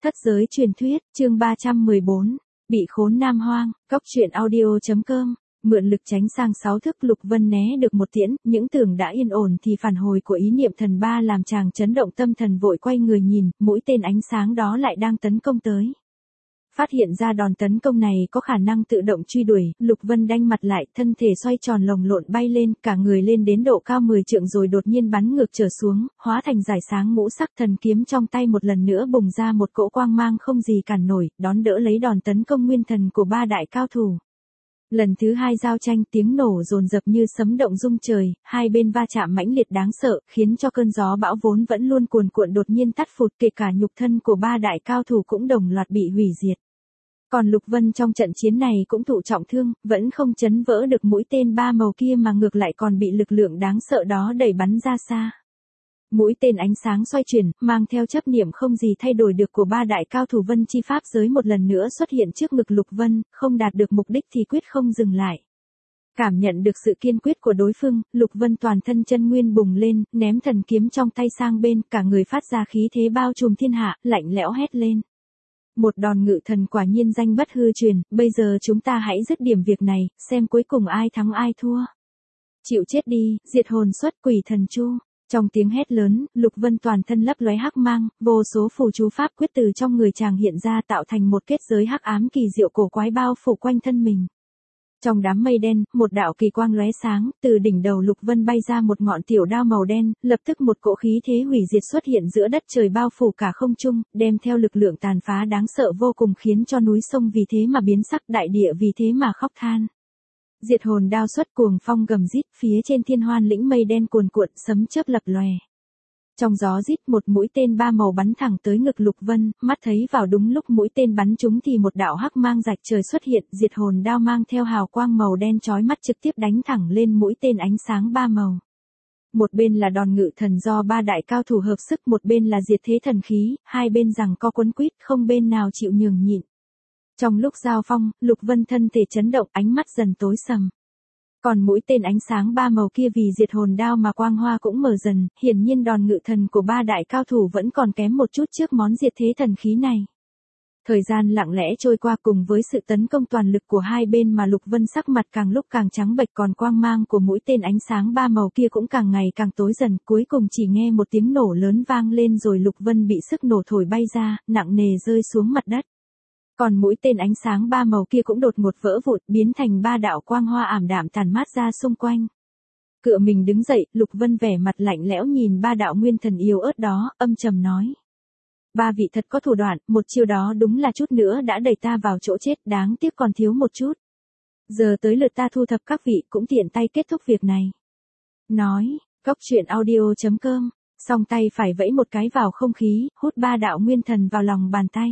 Thất giới truyền thuyết, chương 314, bị khốn nam hoang, cóc truyện audio.com, mượn lực tránh sang 6 thức. Lục Vân né được một tiễn, những tưởng đã yên ổn thì phản hồi của ý niệm thần ba làm chàng chấn động tâm thần, vội quay người nhìn, mũi tên ánh sáng đó lại đang tấn công tới. Phát hiện ra đòn tấn công này có khả năng tự động truy đuổi, Lục Vân đanh mặt lại, thân thể xoay tròn lồng lộn bay lên, cả người lên đến độ cao 10 trượng rồi đột nhiên bắn ngược trở xuống, hóa thành dải sáng ngũ sắc. Thần kiếm trong tay một lần nữa bùng ra một cỗ quang mang không gì cản nổi, đón đỡ lấy đòn tấn công nguyên thần của ba đại cao thủ. Lần thứ hai giao tranh, tiếng nổ dồn dập như sấm động rung trời, hai bên va chạm mãnh liệt đáng sợ, khiến cho cơn gió bão vốn vẫn luôn cuồn cuộn đột nhiên tắt phụt, kể cả nhục thân của ba đại cao thủ cũng đồng loạt bị hủy diệt. Còn Lục Vân trong trận chiến này cũng thụ trọng thương, vẫn không chấn vỡ được mũi tên ba màu kia mà ngược lại còn bị lực lượng đáng sợ đó đẩy bắn ra xa. Mũi tên ánh sáng xoay chuyển, mang theo chấp niệm không gì thay đổi được của ba đại cao thủ Vân Chi Pháp giới một lần nữa xuất hiện trước ngực Lục Vân, không đạt được mục đích thì quyết không dừng lại. Cảm nhận được sự kiên quyết của đối phương, Lục Vân toàn thân chân nguyên bùng lên, ném thần kiếm trong tay sang bên, cả người phát ra khí thế bao trùm thiên hạ, lạnh lẽo hét lên. Một đòn ngự thần quả nhiên danh bất hư truyền, bây giờ chúng ta hãy dứt điểm việc này, xem cuối cùng ai thắng ai thua. Chịu chết đi, diệt hồn xuất quỷ thần chu. Trong tiếng hét lớn, Lục Vân toàn thân lấp lóe hắc mang, vô số phù chú pháp quyết từ trong người chàng hiện ra tạo thành một kết giới hắc ám kỳ diệu cổ quái bao phủ quanh thân mình. Trong đám mây đen, một đạo kỳ quang lóe sáng, từ đỉnh đầu Lục Vân bay ra một ngọn tiểu đao màu đen, lập tức một cỗ khí thế hủy diệt xuất hiện giữa đất trời bao phủ cả không trung, đem theo lực lượng tàn phá đáng sợ vô cùng, khiến cho núi sông vì thế mà biến sắc, đại địa vì thế mà khóc than. Diệt hồn đao xuất cuồng phong gầm rít, phía trên thiên hoan lĩnh mây đen cuồn cuộn, sấm chớp lập lòe. Trong gió rít, một mũi tên ba màu bắn thẳng tới ngực Lục Vân, mắt thấy vào đúng lúc mũi tên bắn trúng thì một đạo hắc mang rạch trời xuất hiện, diệt hồn đao mang theo hào quang màu đen chói mắt trực tiếp đánh thẳng lên mũi tên ánh sáng ba màu. Một bên là đòn ngự thần do ba đại cao thủ hợp sức, một bên là diệt thế thần khí, hai bên giằng co quấn quýt, không bên nào chịu nhường nhịn. Trong lúc giao phong, Lục Vân thân thể chấn động, ánh mắt dần tối sầm. Còn mũi tên ánh sáng ba màu kia vì diệt hồn đao mà quang hoa cũng mờ dần, hiển nhiên đòn ngự thần của ba đại cao thủ vẫn còn kém một chút trước món diệt thế thần khí này. Thời gian lặng lẽ trôi qua, cùng với sự tấn công toàn lực của hai bên mà Lục Vân sắc mặt càng lúc càng trắng bệch, còn quang mang của mũi tên ánh sáng ba màu kia cũng càng ngày càng tối dần, cuối cùng chỉ nghe một tiếng nổ lớn vang lên rồi Lục Vân bị sức nổ thổi bay ra, nặng nề rơi xuống mặt đất. Còn mũi tên ánh sáng ba màu kia cũng đột ngột vỡ vụn, biến thành ba đạo quang hoa ảm đạm tàn mát ra xung quanh. Cựa mình đứng dậy, Lục Vân vẻ mặt lạnh lẽo nhìn ba đạo nguyên thần yếu ớt đó, âm trầm nói. Ba vị thật có thủ đoạn, một chiêu đó đúng là chút nữa đã đẩy ta vào chỗ chết, đáng tiếc còn thiếu một chút. Giờ tới lượt ta thu thập các vị, cũng tiện tay kết thúc việc này. Nói, cóc truyện audio.com, song tay phải vẫy một cái vào không khí, hút ba đạo nguyên thần vào lòng bàn tay.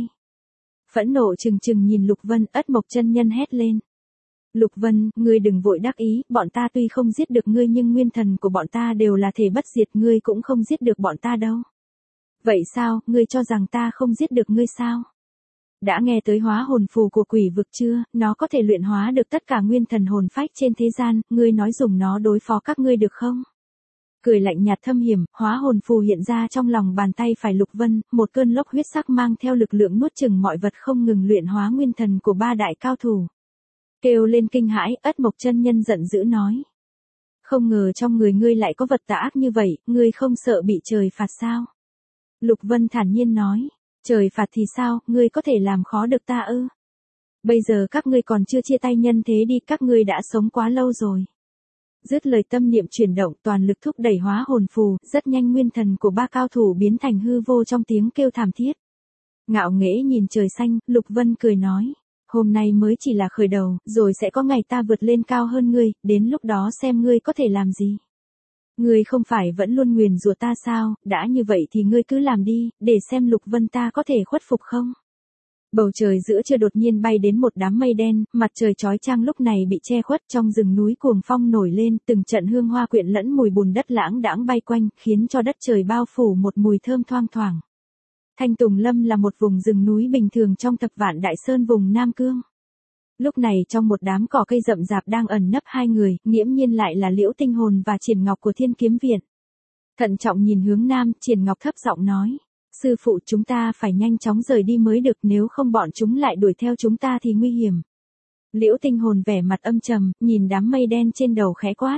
Phẫn nộ trừng trừng nhìn Lục Vân, Ất Mộc chân nhân hét lên. Lục Vân, ngươi đừng vội đắc ý, bọn ta tuy không giết được ngươi nhưng nguyên thần của bọn ta đều là thể bất diệt, ngươi cũng không giết được bọn ta đâu. Vậy sao, ngươi cho rằng ta không giết được ngươi sao? Đã nghe tới hóa hồn phù của quỷ vực chưa, nó có thể luyện hóa được tất cả nguyên thần hồn phách trên thế gian, ngươi nói dùng nó đối phó các ngươi được không? Cười lạnh nhạt thâm hiểm, hóa hồn phù hiện ra trong lòng bàn tay phải Lục Vân, một cơn lốc huyết sắc mang theo lực lượng nuốt chửng mọi vật, không ngừng luyện hóa nguyên thần của ba đại cao thủ. Kêu lên kinh hãi, Ất Mộc chân nhân giận dữ nói. Không ngờ trong người ngươi lại có vật tà ác như vậy, ngươi không sợ bị trời phạt sao? Lục Vân thản nhiên nói, trời phạt thì sao, ngươi có thể làm khó được ta ư? Bây giờ các ngươi còn chưa chia tay nhân thế đi, các ngươi đã sống quá lâu rồi. Dứt lời tâm niệm chuyển động, toàn lực thúc đẩy hóa hồn phù, rất nhanh nguyên thần của ba cao thủ biến thành hư vô trong tiếng kêu thảm thiết. Ngạo nghễ nhìn trời xanh, Lục Vân cười nói, hôm nay mới chỉ là khởi đầu, rồi sẽ có ngày ta vượt lên cao hơn ngươi, đến lúc đó xem ngươi có thể làm gì. Ngươi không phải vẫn luôn nguyền rủa ta sao, đã như vậy thì ngươi cứ làm đi, để xem Lục Vân ta có thể khuất phục không. Bầu trời giữa trưa đột nhiên bay đến một đám mây đen, mặt trời chói chang lúc này bị che khuất, trong rừng núi cuồng phong nổi lên, từng trận hương hoa quyện lẫn mùi bùn đất lãng đãng bay quanh, khiến cho đất trời bao phủ một mùi thơm thoang thoảng. Thanh Tùng Lâm là một vùng rừng núi bình thường trong Thập Vạn Đại Sơn vùng Nam Cương. Lúc này trong một đám cỏ cây rậm rạp đang ẩn nấp hai người, nghiễm nhiên lại là Liễu Tinh Hồn và Triển Ngọc của Thiên Kiếm Viện. Thận trọng nhìn hướng nam, Triển Ngọc thấp giọng nói. Sư phụ, chúng ta phải nhanh chóng rời đi mới được, nếu không bọn chúng lại đuổi theo chúng ta thì nguy hiểm. Liễu Tinh Hồn vẻ mặt âm trầm, nhìn đám mây đen trên đầu khẽ quát.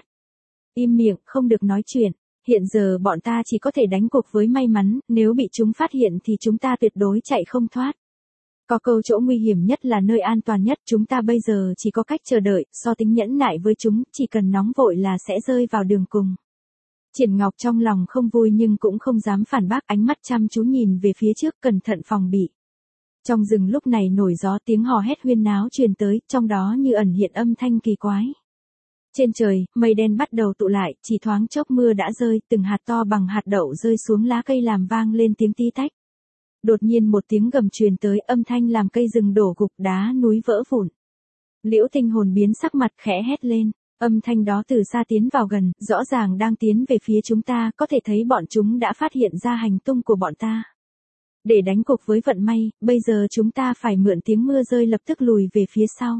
Im miệng, không được nói chuyện. Hiện giờ bọn ta chỉ có thể đánh cuộc với may mắn, nếu bị chúng phát hiện thì chúng ta tuyệt đối chạy không thoát. Có câu chỗ nguy hiểm nhất là nơi an toàn nhất, chúng ta bây giờ chỉ có cách chờ đợi, so tính nhẫn nại với chúng, chỉ cần nóng vội là sẽ rơi vào đường cùng. Triển Ngọc trong lòng không vui nhưng cũng không dám phản bác, ánh mắt chăm chú nhìn về phía trước cẩn thận phòng bị. Trong rừng lúc này nổi gió, tiếng hò hét huyên náo truyền tới, trong đó như ẩn hiện âm thanh kỳ quái. Trên trời, mây đen bắt đầu tụ lại, chỉ thoáng chốc mưa đã rơi, từng hạt to bằng hạt đậu rơi xuống lá cây làm vang lên tiếng tí tách. Đột nhiên một tiếng gầm truyền tới, âm thanh làm cây rừng đổ gục, đá núi vỡ vụn. Liễu Tinh Hồn biến sắc mặt, khẽ hét lên. Âm thanh đó từ xa tiến vào gần, rõ ràng đang tiến về phía chúng ta, có thể thấy bọn chúng đã phát hiện ra hành tung của bọn ta. Để đánh cuộc với vận may, bây giờ chúng ta phải mượn tiếng mưa rơi lập tức lùi về phía sau.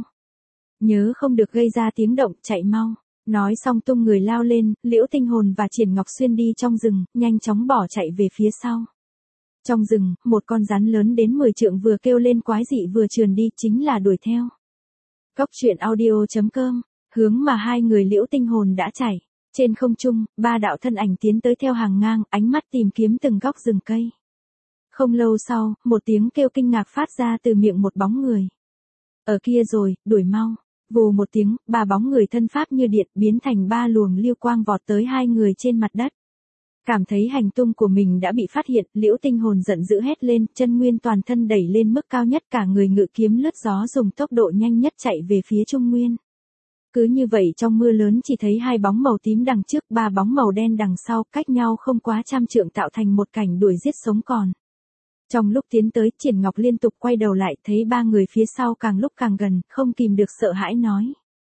Nhớ không được gây ra tiếng động, chạy mau. Nói xong tung người lao lên, Liễu Tinh Hồn và Triển Ngọc Xuyên đi trong rừng, nhanh chóng bỏ chạy về phía sau. Trong rừng, một con rắn lớn đến 10 trượng vừa kêu lên quái dị vừa trườn đi, chính là đuổi theo. Cốc truyện audio.com, hướng mà hai người Liễu Tinh Hồn đã chạy. Trên không trung, ba đạo thân ảnh tiến tới theo hàng ngang, ánh mắt tìm kiếm từng góc rừng cây. Không lâu sau, một tiếng kêu kinh ngạc phát ra từ miệng một bóng người. Ở kia rồi, đuổi mau. Vù một tiếng, ba bóng người thân pháp như điện biến thành ba luồng lưu quang vọt tới hai người trên mặt đất. Cảm thấy hành tung của mình đã bị phát hiện, Liễu Tinh Hồn giận dữ hét lên, chân nguyên toàn thân đẩy lên mức cao nhất, cả người ngự kiếm lướt gió dùng tốc độ nhanh nhất chạy về phía Trung Nguyên. Cứ như vậy trong mưa lớn chỉ thấy hai bóng màu tím đằng trước, ba bóng màu đen đằng sau, cách nhau không quá trăm trượng tạo thành một cảnh đuổi giết sống còn. Trong lúc tiến tới, Triển Ngọc liên tục quay đầu lại, thấy ba người phía sau càng lúc càng gần, không kìm được sợ hãi nói.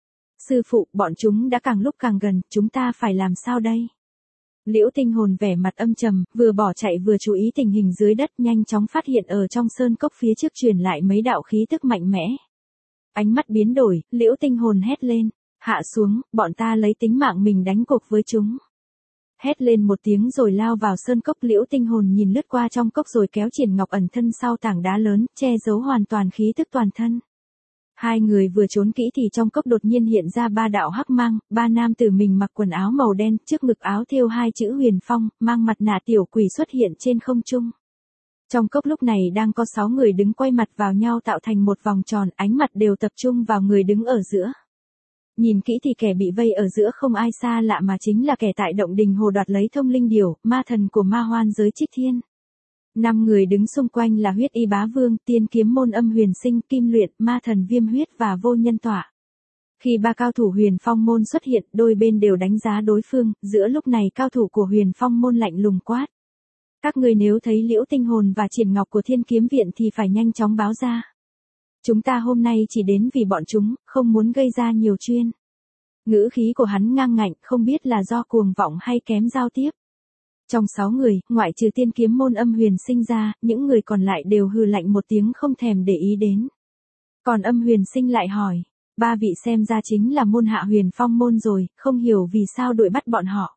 Sư phụ, bọn chúng đã càng lúc càng gần, chúng ta phải làm sao đây? Liễu Tinh Hồn vẻ mặt âm trầm, vừa bỏ chạy vừa chú ý tình hình dưới đất, nhanh chóng phát hiện ở trong sơn cốc phía trước truyền lại mấy đạo khí tức mạnh mẽ. Ánh mắt biến đổi, Liễu Tinh Hồn hét lên, hạ xuống, bọn ta lấy tính mạng mình đánh cuộc với chúng. Hét lên một tiếng rồi lao vào sơn cốc. Liễu Tinh Hồn nhìn lướt qua trong cốc rồi kéo Triển Ngọc ẩn thân sau tảng đá lớn, che giấu hoàn toàn khí tức toàn thân. Hai người vừa trốn kỹ thì trong cốc đột nhiên hiện ra ba đạo hắc mang, ba nam tử mình mặc quần áo màu đen, trước ngực áo thêu hai chữ Huyền Phong, mang mặt nạ tiểu quỷ xuất hiện trên không trung. Trong cốc lúc này đang có 6 người đứng quay mặt vào nhau tạo thành một vòng tròn, ánh mặt đều tập trung vào người đứng ở giữa. Nhìn kỹ thì kẻ bị vây ở giữa không ai xa lạ mà chính là kẻ tại động đình hồ đoạt lấy thông linh điểu, ma thần của ma hoan giới Trích Thiên. 5 người đứng xung quanh là Huyết Y Bá Vương, Tiên Kiếm Môn Âm Huyền Sinh, Kim Luyện, Ma Thần Viêm Huyết và Vô Nhân Tỏa. Khi ba cao thủ Huyền Phong Môn xuất hiện, đôi bên đều đánh giá đối phương, giữa lúc này cao thủ của Huyền Phong Môn lạnh lùng quát. Các người nếu thấy Liễu Tinh Hồn và Triển Ngọc của Thiên Kiếm Viện thì phải nhanh chóng báo ra. Chúng ta hôm nay chỉ đến vì bọn chúng, không muốn gây ra nhiều chuyện. Ngữ khí của hắn ngang ngạnh, không biết là do cuồng vọng hay kém giao tiếp. Trong 6 người, ngoại trừ Tiên Kiếm Môn Âm Huyền Sinh ra, những người còn lại đều hừ lạnh một tiếng không thèm để ý đến. Còn Âm Huyền Sinh lại hỏi, ba vị xem ra chính là môn hạ Huyền Phong Môn rồi, không hiểu vì sao đuổi bắt bọn họ.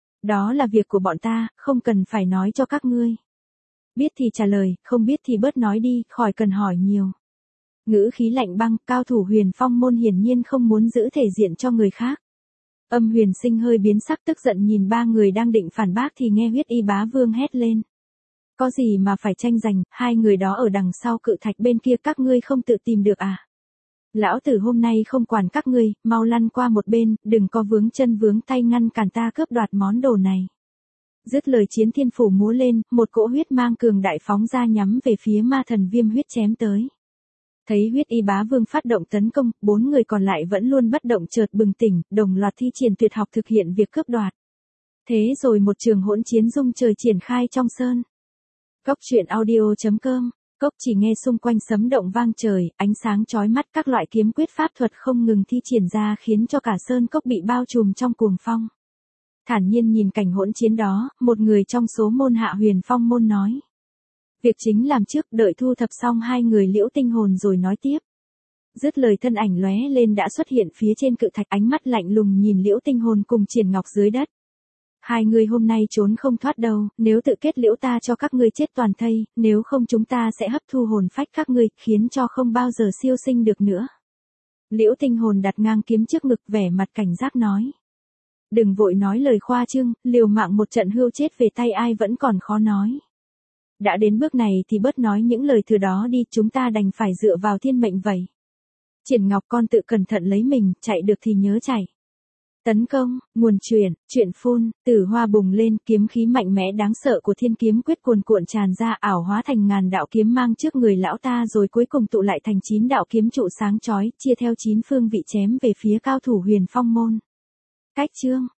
Đó là việc của bọn ta, không cần phải nói cho các ngươi. Biết thì trả lời, không biết thì bớt nói đi, khỏi cần hỏi nhiều. Ngữ khí lạnh băng, cao thủ Huyền Phong Môn hiển nhiên không muốn giữ thể diện cho người khác. Âm Huyền Sinh hơi biến sắc tức giận nhìn ba người đang định phản bác thì nghe Huyết Y Bá Vương hét lên. Có gì mà phải tranh giành, hai người đó ở đằng sau cự thạch bên kia các ngươi không tự tìm được à? Lão tử hôm nay không quản các ngươi, mau lăn qua một bên, đừng có vướng chân vướng tay ngăn cản ta cướp đoạt món đồ này. Dứt lời Chiến Thiên Phủ múa lên, một cỗ huyết mang cường đại phóng ra nhắm về phía ma thần Viêm Huyết chém tới. Thấy Huyết Y Bá Vương phát động tấn công, 4 người còn lại vẫn luôn bất động chợt bừng tỉnh, đồng loạt thi triển tuyệt học thực hiện việc cướp đoạt. Thế rồi một trường hỗn chiến rung trời triển khai trong sơn. Cốc truyện audio.com, Cốc chỉ nghe xung quanh sấm động vang trời, ánh sáng chói mắt, các loại kiếm quyết pháp thuật không ngừng thi triển ra khiến cho cả sơn cốc bị bao trùm trong cuồng phong. Thản nhiên nhìn cảnh hỗn chiến đó, một người trong số môn hạ Huyền Phong Môn nói. Việc chính làm trước, đợi thu thập xong hai người Liễu Tinh Hồn rồi nói tiếp. Dứt lời thân ảnh lóe lên đã xuất hiện phía trên cự thạch, ánh mắt lạnh lùng nhìn Liễu Tinh Hồn cùng Triển Ngọc dưới đất. Hai người hôm nay trốn không thoát đâu, nếu tự kết liễu ta cho các ngươi chết toàn thây, nếu không chúng ta sẽ hấp thu hồn phách các ngươi, khiến cho không bao giờ siêu sinh được nữa. Liễu Tinh Hồn đặt ngang kiếm trước ngực, vẻ mặt cảnh giác nói. Đừng vội nói lời khoa trương, liều mạng một trận hươu chết về tay ai vẫn còn khó nói. Đã đến bước này thì bớt nói những lời thừa đó đi, chúng ta đành phải dựa vào thiên mệnh vậy. Triển Ngọc con tự cẩn thận lấy mình, chạy được thì nhớ chạy. Tấn công, nguồn chuyện phun, tử hoa bùng lên, kiếm khí mạnh mẽ đáng sợ của thiên kiếm quyết cuồn cuộn tràn ra, ảo hóa thành ngàn đạo kiếm mang trước người lão ta, rồi cuối cùng tụ lại thành 9 đạo kiếm trụ sáng chói, chia theo 9 phương vị chém về phía cao thủ Huyền Phong môn. Cách chương